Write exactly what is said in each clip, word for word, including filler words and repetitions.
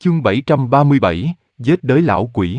Chương bảy trăm ba mươi bảy, giết đới lão quỷ.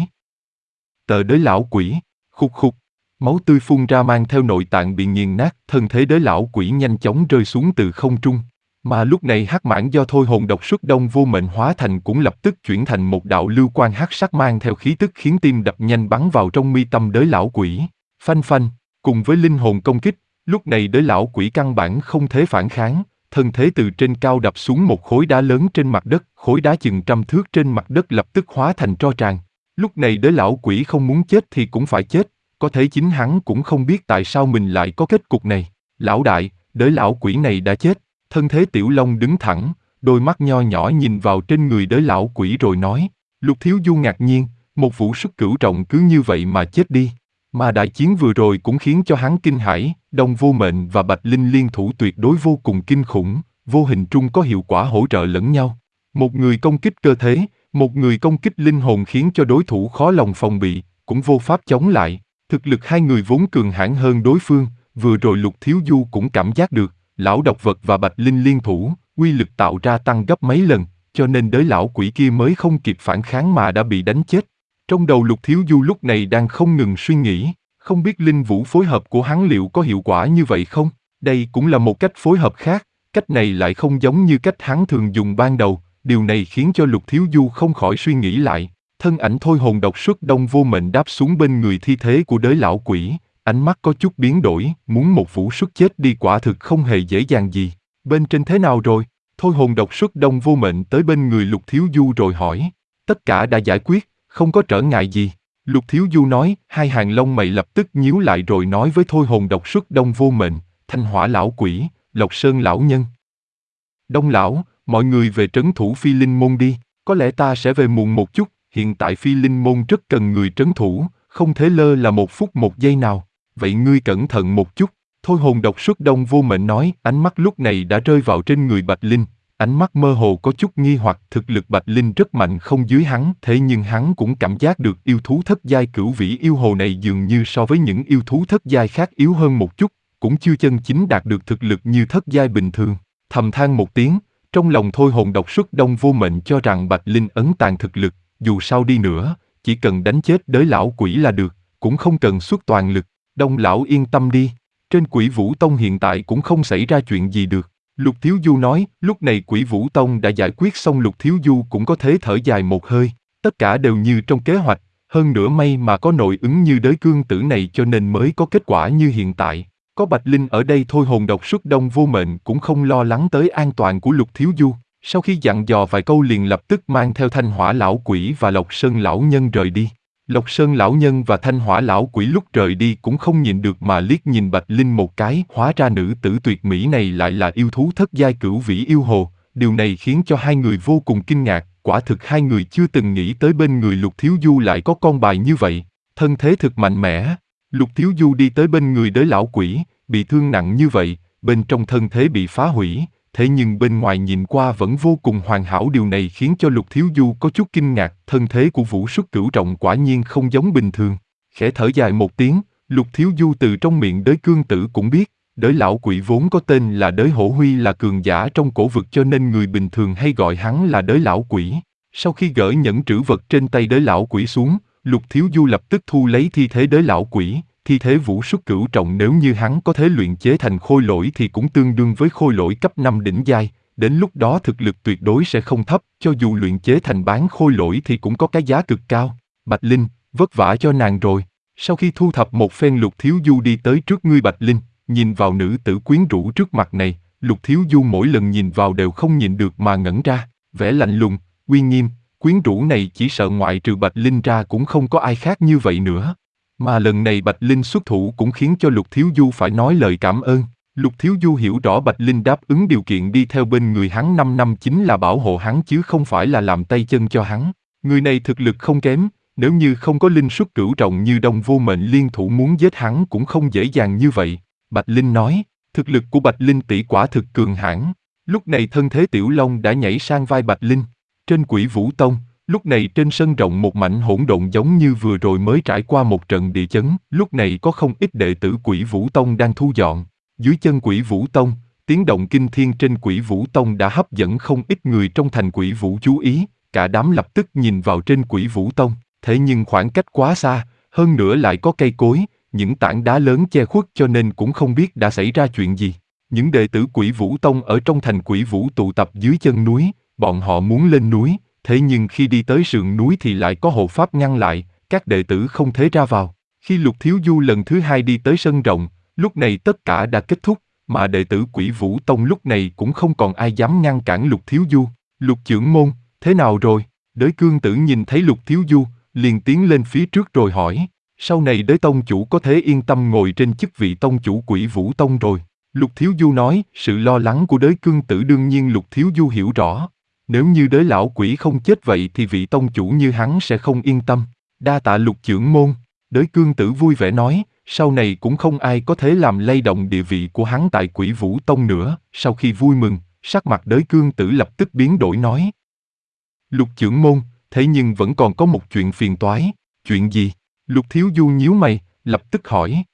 Tờ đới lão quỷ, khục khục, máu tươi phun ra mang theo nội tạng bị nghiền nát, thân thế đới lão quỷ nhanh chóng rơi xuống từ không trung. Mà lúc này hắc mãng do thôi hồn độc xuất đông vô mệnh hóa thành cũng lập tức chuyển thành một đạo lưu quang hắc sắc mang theo khí tức khiến tim đập nhanh bắn vào trong mi tâm đới lão quỷ. Phanh phanh, cùng với linh hồn công kích, lúc này đới lão quỷ căn bản không thể phản kháng, thân thế từ trên cao đập xuống một khối đá lớn trên mặt đất, khối đá chừng trăm thước trên mặt đất lập tức hóa thành tro tràn. Lúc này đới lão quỷ không muốn chết thì cũng phải chết, có thể chính hắn cũng không biết tại sao mình lại có kết cục này. Lão đại, đới lão quỷ này đã chết. Thân thế Tiểu Long đứng thẳng, đôi mắt nho nhỏ nhìn vào trên người đới lão quỷ rồi nói. Lục Thiếu Du ngạc nhiên, một vũ sức cửu trọng cứ như vậy mà chết đi. Mà đại chiến vừa rồi cũng khiến cho hắn kinh hãi, Đông Vô Mệnh và Bạch Linh liên thủ tuyệt đối vô cùng kinh khủng, vô hình trung có hiệu quả hỗ trợ lẫn nhau. Một người công kích cơ thể, một người công kích linh hồn khiến cho đối thủ khó lòng phòng bị, cũng vô pháp chống lại. Thực lực hai người vốn cường hãn hơn đối phương, vừa rồi Lục Thiếu Du cũng cảm giác được, lão độc vật và Bạch Linh liên thủ, uy lực tạo ra tăng gấp mấy lần, cho nên đới lão quỷ kia mới không kịp phản kháng mà đã bị đánh chết. Trong đầu Lục Thiếu Du lúc này đang không ngừng suy nghĩ, không biết linh vũ phối hợp của hắn liệu có hiệu quả như vậy không? Đây cũng là một cách phối hợp khác, cách này lại không giống như cách hắn thường dùng ban đầu, điều này khiến cho Lục Thiếu Du không khỏi suy nghĩ lại. Thân ảnh thôi hồn độc xuất đông vô mệnh đáp xuống bên người thi thế của đới lão quỷ, ánh mắt có chút biến đổi, muốn một vũ xuất chết đi quả thực không hề dễ dàng gì. Bên trên thế nào rồi? Thôi hồn độc xuất đông vô mệnh tới bên người Lục Thiếu Du rồi hỏi. Tất cả đã giải quyết, không có trở ngại gì. Lục Thiếu Du nói, hai hàng lông mày lập tức nhíu lại rồi nói với thôi hồn độc xuất đông vô mệnh, Thanh Hỏa lão quỷ, Lộc Sơn lão nhân. Đông lão, mọi người về trấn thủ Phi Linh môn đi, có lẽ ta sẽ về muộn một chút, hiện tại Phi Linh môn rất cần người trấn thủ, không thể lơ là một phút một giây nào, vậy ngươi cẩn thận một chút. Thôi hồn độc xuất đông vô mệnh nói, ánh mắt lúc này đã rơi vào trên người Bạch Linh, ánh mắt mơ hồ có chút nghi hoặc, thực lực Bạch Linh rất mạnh không dưới hắn, thế nhưng hắn cũng cảm giác được yêu thú thất giai cửu vĩ yêu hồ này dường như so với những yêu thú thất giai khác yếu hơn một chút, cũng chưa chân chính đạt được thực lực như thất giai bình thường. Thầm than một tiếng, trong lòng thôi hồn độc xuất đông vô mệnh cho rằng Bạch Linh ẩn tàng thực lực, dù sao đi nữa, chỉ cần đánh chết đới lão quỷ là được, cũng không cần xuất toàn lực. Đông lão yên tâm đi, trên Quỷ Vũ Tông hiện tại cũng không xảy ra chuyện gì được. Lục Thiếu Du nói, lúc này Quỷ Vũ Tông đã giải quyết xong, Lục Thiếu Du cũng có thể thở dài một hơi, tất cả đều như trong kế hoạch, hơn nữa may mà có nội ứng như đới cương tử này cho nên mới có kết quả như hiện tại. Có Bạch Linh ở đây thôi hồn độc xuất đông vô mệnh cũng không lo lắng tới an toàn của Lục Thiếu Du. Sau khi dặn dò vài câu liền lập tức mang theo Thanh Hỏa lão quỷ và Lộc Sơn lão nhân rời đi. Lộc Sơn lão nhân và Thanh Hỏa lão quỷ lúc rời đi cũng không nhìn được mà liếc nhìn Bạch Linh một cái, hóa ra nữ tử tuyệt mỹ này lại là yêu thú thất giai cửu vĩ yêu hồ, điều này khiến cho hai người vô cùng kinh ngạc, quả thực hai người chưa từng nghĩ tới bên người Lục Thiếu Du lại có con bài như vậy, thân thế thực mạnh mẽ. Lục Thiếu Du đi tới bên người đới lão quỷ, bị thương nặng như vậy, bên trong thân thế bị phá hủy, thế nhưng bên ngoài nhìn qua vẫn vô cùng hoàn hảo, điều này khiến cho Lục Thiếu Du có chút kinh ngạc, thân thế của vũ xuất cửu trọng quả nhiên không giống bình thường. Khẽ thở dài một tiếng, Lục Thiếu Du từ trong miệng đới cương tử cũng biết, đới lão quỷ vốn có tên là đới hổ huy là cường giả trong cổ vực cho nên người bình thường hay gọi hắn là đới lão quỷ. Sau khi gỡ nhẫn trữ vật trên tay đới lão quỷ xuống, Lục Thiếu Du lập tức thu lấy thi thể đới lão quỷ. Thi thế vũ xuất cửu trọng nếu như hắn có thể luyện chế thành khôi lỗi thì cũng tương đương với khôi lỗi cấp năm đỉnh giai, đến lúc đó thực lực tuyệt đối sẽ không thấp, cho dù luyện chế thành bán khôi lỗi thì cũng có cái giá cực cao. Bạch Linh, vất vả cho nàng rồi. Sau khi thu thập một phen, Lục Thiếu Du đi tới trước ngươi Bạch Linh, nhìn vào nữ tử quyến rũ trước mặt này, Lục Thiếu Du mỗi lần nhìn vào đều không nhịn được mà ngẩn ra, vẻ lạnh lùng, uy nghiêm, quyến rũ này chỉ sợ ngoại trừ Bạch Linh ra cũng không có ai khác như vậy nữa. Mà lần này Bạch Linh xuất thủ cũng khiến cho Lục Thiếu Du phải nói lời cảm ơn. Lục Thiếu Du hiểu rõ Bạch Linh đáp ứng điều kiện đi theo bên người hắn năm năm chính là bảo hộ hắn chứ không phải là làm tay chân cho hắn. Người này thực lực không kém, nếu như không có linh xuất cửu trọng như Đông Vô Mệnh liên thủ muốn giết hắn cũng không dễ dàng như vậy. Bạch Linh nói, thực lực của Bạch Linh tỷ quả thực cường hãn. Lúc này thân thế Tiểu Long đã nhảy sang vai Bạch Linh. Trên Quỷ Vũ Tông, lúc này trên sân rộng một mảnh hỗn độn giống như vừa rồi mới trải qua một trận địa chấn, lúc này có không ít đệ tử Quỷ Vũ Tông đang thu dọn. Dưới chân Quỷ Vũ Tông, tiếng động kinh thiên trên Quỷ Vũ Tông đã hấp dẫn không ít người trong thành Quỷ Vũ chú ý, cả đám lập tức nhìn vào trên Quỷ Vũ Tông, thế nhưng khoảng cách quá xa, hơn nữa lại có cây cối, những tảng đá lớn che khuất cho nên cũng không biết đã xảy ra chuyện gì. Những đệ tử Quỷ Vũ Tông ở trong thành Quỷ Vũ tụ tập dưới chân núi, bọn họ muốn lên núi, thế nhưng khi đi tới sườn núi thì lại có hộ pháp ngăn lại, các đệ tử không thể ra vào. Khi Lục Thiếu Du lần thứ hai đi tới sân rộng, lúc này tất cả đã kết thúc, mà đệ tử Quỷ Vũ Tông lúc này cũng không còn ai dám ngăn cản Lục Thiếu Du. Lục trưởng môn, thế nào rồi? Đới Cương Tử nhìn thấy Lục Thiếu Du, liền tiến lên phía trước rồi hỏi, sau này Đới Tông chủ có thể yên tâm ngồi trên chức vị tông chủ Quỷ Vũ Tông rồi. Lục Thiếu Du nói, sự lo lắng của Đới Cương Tử đương nhiên Lục Thiếu Du hiểu rõ. Nếu như Đới lão quỷ không chết vậy thì vị tông chủ như hắn sẽ không yên tâm. Đa tạ Lục trưởng môn. Đới Cương Tử vui vẻ nói, sau này cũng không ai có thể làm lay động địa vị của hắn tại Quỷ Vũ Tông nữa. Sau khi vui mừng, sắc mặt Đới Cương Tử lập tức biến đổi nói. Lục trưởng môn, thế nhưng vẫn còn có một chuyện phiền toái. Chuyện gì? Lục Thiếu Du nhíu mày, lập tức hỏi.